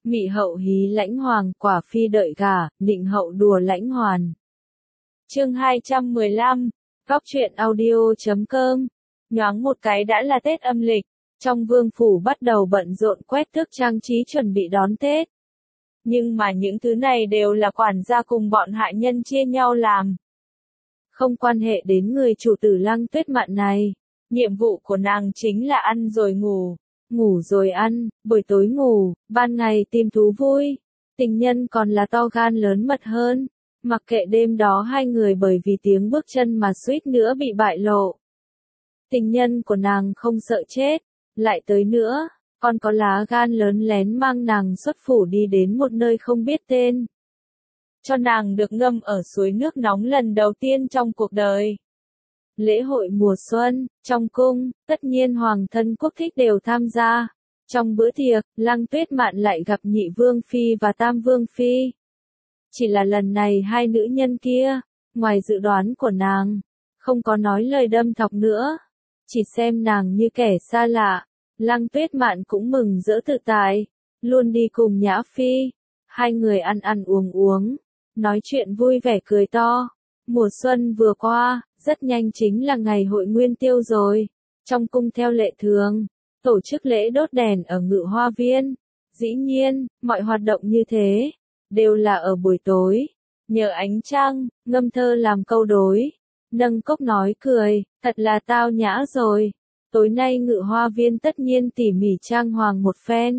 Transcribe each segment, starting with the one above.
Mị hậu hí lãnh hoàng, quả phi đợi gả, nịnh hậu đùa lãnh hoàn. Chương 215, Góc truyện audio.com. Nhoáng một cái đã là Tết âm lịch, trong vương phủ bắt đầu bận rộn quét tước trang trí chuẩn bị đón Tết. Nhưng mà những thứ này đều là quản gia cùng bọn hạ nhân chia nhau làm. Không quan hệ đến người chủ tử Lăng Tuyết Mạn này, nhiệm vụ của nàng chính là ăn rồi ngủ, ngủ rồi ăn, buổi tối ngủ, ban ngày tìm thú vui. Tình nhân còn là to gan lớn mật hơn, mặc kệ đêm đó hai người bởi vì tiếng bước chân mà suýt nữa bị bại lộ. Tình nhân của nàng không sợ chết, lại tới nữa, còn có lá gan lớn lén mang nàng xuất phủ đi đến một nơi không biết tên. Cho nàng được ngâm ở suối nước nóng lần đầu tiên trong cuộc đời. Lễ hội mùa xuân, trong cung, tất nhiên hoàng thân quốc thích đều tham gia. Trong bữa tiệc, Lăng Tuyết Mạn lại gặp Nhị Vương Phi và Tam Vương Phi. Chỉ là lần này hai nữ nhân kia, ngoài dự đoán của nàng, không có nói lời đâm thọc nữa. Chỉ xem nàng như kẻ xa lạ, Lăng Tuyết Mạn cũng mừng rỡ tự tại, luôn đi cùng Nhã Phi. Hai người ăn ăn uống, nói chuyện vui vẻ cười to. Mùa xuân vừa qua, rất nhanh chính là ngày hội Nguyên Tiêu rồi. Trong cung theo lệ thường, tổ chức lễ đốt đèn ở Ngự Hoa Viên. Dĩ nhiên, mọi hoạt động như thế, đều là ở buổi tối. Nhờ ánh trăng, ngâm thơ làm câu đối, nâng cốc nói cười, thật là tao nhã rồi. Tối nay Ngự Hoa Viên tất nhiên tỉ mỉ trang hoàng một phen.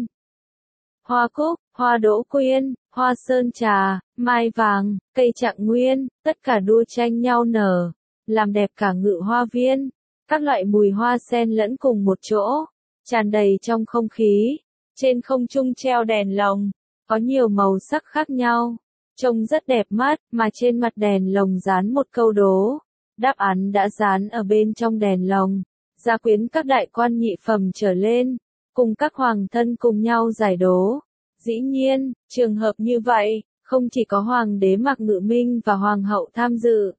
Hoa cúc, hoa đỗ quyên, hoa sơn trà, mai vàng, cây trạng nguyên, tất cả đua tranh nhau nở, làm đẹp cả Ngự Hoa Viên. Các loại mùi hoa xen lẫn cùng một chỗ, tràn đầy trong không khí. Trên không trung treo đèn lồng, có nhiều màu sắc khác nhau, trông rất đẹp mắt, mà trên mặt đèn lồng dán một câu đố. Đáp án đã dán ở bên trong đèn lồng. Gia quyến các đại quan nhị phẩm trở lên, cùng các hoàng thân cùng nhau giải đố. Dĩ nhiên, trường hợp như vậy, không chỉ có hoàng đế Mạc Ngự Minh và hoàng hậu tham dự.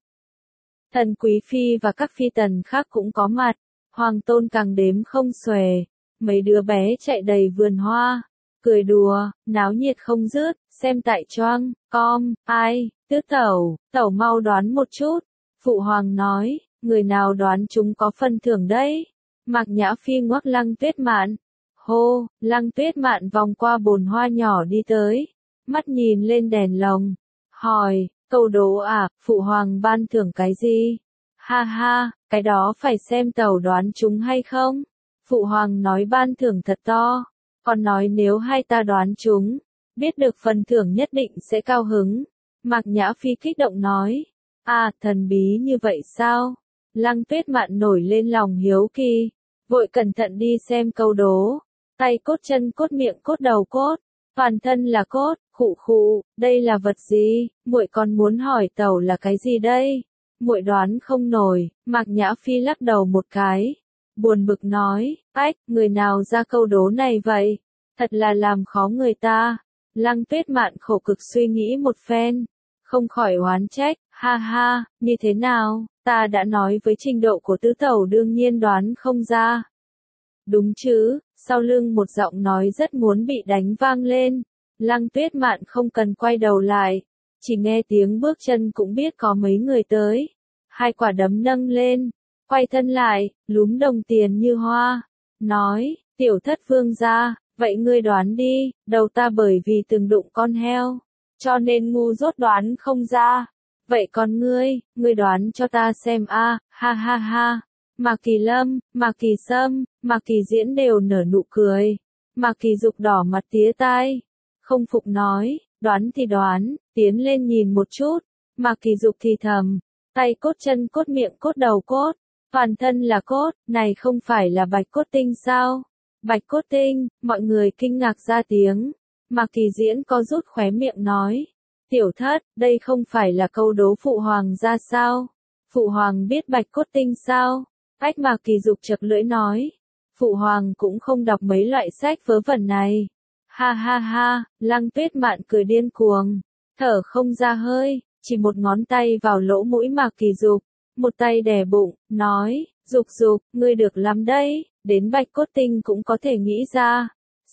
Thần quý phi và các phi tần khác cũng có mặt, hoàng tôn càng đếm không xuể. Mấy đứa bé chạy đầy vườn hoa, cười đùa, náo nhiệt không dứt, xem tại choang, com, ai, tứ tẩu mau đoán một chút. Phụ hoàng nói, người nào đoán chúng có phần thưởng đấy. Mạc Nhã Phi ngoắc Lăng Tuyết Mạn. Hô, Lăng Tuyết Mạn vòng qua bồn hoa nhỏ đi tới, mắt nhìn lên đèn lồng, hỏi, câu đố à, phụ hoàng ban thưởng cái gì? Ha ha, cái đó phải xem tẩu đoán chúng hay không? Phụ hoàng nói ban thưởng thật to, còn nói nếu hai ta đoán chúng, biết được phần thưởng nhất định sẽ cao hứng. Mạc Nhã Phi kích động nói, à, thần bí như vậy sao? Lăng Tuyết Mạn nổi lên lòng hiếu kỳ, vội cẩn thận đi xem câu đố. Tay cốt chân cốt miệng cốt đầu cốt, toàn thân là cốt, khụ khụ, đây là vật gì? Muội còn muốn hỏi tẩu là cái gì đây? Muội đoán không nổi. Mạc Nhã Phi lắc đầu một cái, buồn bực nói, ách, người nào ra câu đố này vậy? Thật là làm khó người ta. Lăng Tuyết Mạn khổ cực suy nghĩ một phen, không khỏi oán trách, ha ha, như thế nào, ta đã nói với trình độ của tứ tẩu đương nhiên đoán không ra. Đúng chứ, sau lưng một giọng nói rất muốn bị đánh vang lên. Lăng Tuyết Mạn không cần quay đầu lại, chỉ nghe tiếng bước chân cũng biết có mấy người tới. Hai quả đấm nâng lên, quay thân lại, lúm đồng tiền như hoa, nói, tiểu thất vương gia, vậy ngươi đoán đi, đầu ta bởi vì từng đụng con heo, cho nên ngu dốt đoán không ra. Vậy còn ngươi đoán cho ta xem a, ha ha ha. Mạc Kỳ Lâm, Mạc Kỳ Sâm, Mạc Kỳ Diễn đều nở nụ cười. Mạc Kỳ Dục đỏ mặt tía tai, không phục nói, đoán thì đoán, tiến lên nhìn một chút. Mạc Kỳ Dục thì thầm, tay cốt chân cốt miệng cốt đầu cốt, toàn thân là cốt, này không phải là Bạch Cốt Tinh sao? Bạch Cốt Tinh, mọi người kinh ngạc ra tiếng. Mạc Kỳ Diễn có rút khóe miệng nói, tiểu thất, đây không phải là câu đố phụ hoàng ra sao? Phụ hoàng biết Bạch Cốt Tinh sao? Ách, Mạc Kỳ Dục chật lưỡi nói, phụ hoàng cũng không đọc mấy loại sách vớ vẩn này. Ha ha ha, Lăng Tuyết Mạn cười điên cuồng, thở không ra hơi, chỉ một ngón tay vào lỗ mũi Mạc Kỳ Dục, một tay đè bụng, nói, Dục, ngươi được lắm đấy, đến Bạch Cốt Tinh cũng có thể nghĩ ra.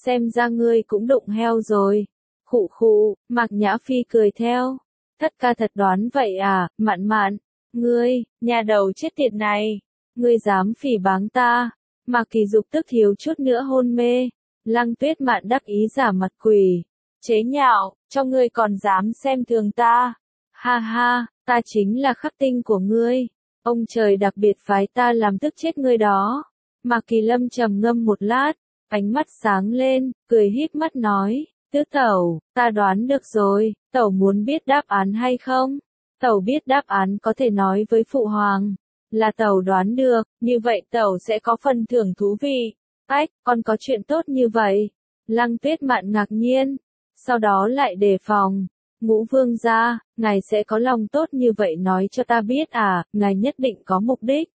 xem ra ngươi cũng đụng heo rồi. Khụ khụ, Mạc Nhã Phi cười theo. Thất ca thật đoán vậy à, Mạn Mạn, ngươi, nhà đầu chết tiệt này, ngươi dám phỉ báng ta. Mạc Kỳ Dục tức thiếu chút nữa hôn mê. Lăng Tuyết Mạn đắc ý giả mặt quỷ, chế nhạo, cho ngươi còn dám xem thường ta. Ha ha, ta chính là khắc tinh của ngươi. Ông trời đặc biệt phái ta làm tức chết ngươi đó. Mạc Kỳ Lâm trầm ngâm một lát, ánh mắt sáng lên, cười híp mắt nói, Tứ tẩu, ta đoán được rồi, tẩu muốn biết đáp án hay không? Tẩu biết đáp án có thể nói với phụ hoàng, là tẩu đoán được, như vậy tẩu sẽ có phần thưởng thú vị. Ách, còn có chuyện tốt như vậy. Lăng Tuyết Mạn ngạc nhiên, sau đó lại đề phòng. Ngũ vương gia, ngài sẽ có lòng tốt như vậy nói cho ta biết à, ngài nhất định có mục đích.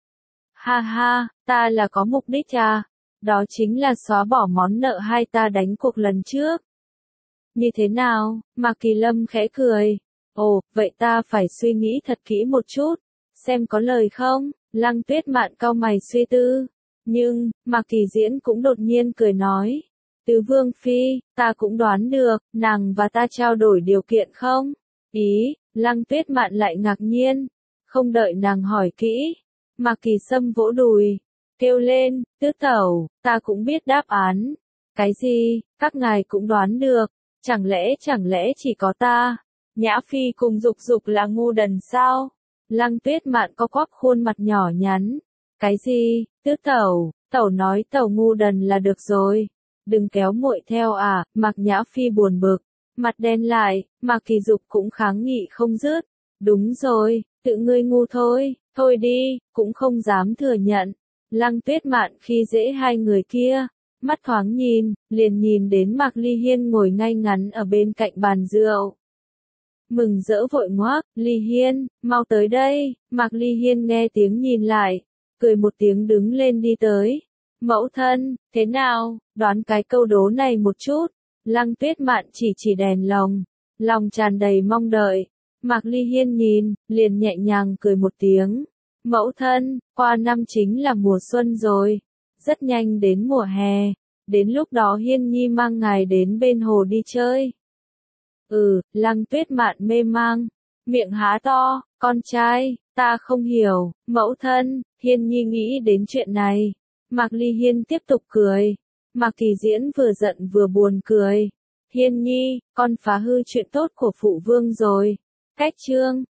Ha ha, ta là có mục đích à, đó chính là xóa bỏ món nợ hai ta đánh cuộc lần trước. Như thế nào? Mạc Kỳ Lâm khẽ cười. Ồ, vậy ta phải suy nghĩ thật kỹ một chút, xem có lời không? Lăng Tuyết Mạn cau mày suy tư. Nhưng, Mạc Kỳ Diễn cũng đột nhiên cười nói. Tứ Vương Phi, ta cũng đoán được, nàng và ta trao đổi điều kiện không? Ý, Lăng Tuyết Mạn lại ngạc nhiên. Không đợi nàng hỏi kỹ. Mạc Kỳ Sâm vỗ đùi, kêu lên, tứ tẩu, ta cũng biết đáp án. Cái gì, các ngài cũng đoán được, chẳng lẽ chỉ có ta? Nhã Phi cùng Dục Dục là ngu đần sao? Lăng Tuyết Mạn co quắp khuôn mặt nhỏ nhắn. Cái gì, tứ tẩu, tẩu nói tẩu ngu đần là được rồi. Đừng kéo muội theo à, Mạc Nhã Phi buồn bực, mặt đen lại, Mạc Kỳ Dục cũng kháng nghị không dứt. Đúng rồi, tự ngươi ngu thôi, thôi đi, cũng không dám thừa nhận. Lăng Tuyết Mạn khi dễ hai người kia, mắt thoáng nhìn, liền nhìn đến Mạc Ly Hiên ngồi ngay ngắn ở bên cạnh bàn rượu. Mừng rỡ vội ngoác, Ly Hiên, mau tới đây. Mạc Ly Hiên nghe tiếng nhìn lại, cười một tiếng đứng lên đi tới. Mẫu thân, thế nào, đoán cái câu đố này một chút. Lăng Tuyết Mạn chỉ đèn lồng, lòng tràn đầy mong đợi. Mạc Ly Hiên nhìn, liền nhẹ nhàng cười một tiếng. Mẫu thân, qua năm chính là mùa xuân rồi, rất nhanh đến mùa hè, đến lúc đó Hiên Nhi mang ngài đến bên hồ đi chơi. Lăng Tuyết Mạn mê mang, miệng há to, con trai, ta không hiểu, mẫu thân, Hiên Nhi nghĩ đến chuyện này. Mạc Ly Hiên tiếp tục cười, Mạc Kỳ Diễn vừa giận vừa buồn cười. Hiên Nhi, con phá hư chuyện tốt của phụ vương rồi. Cách chương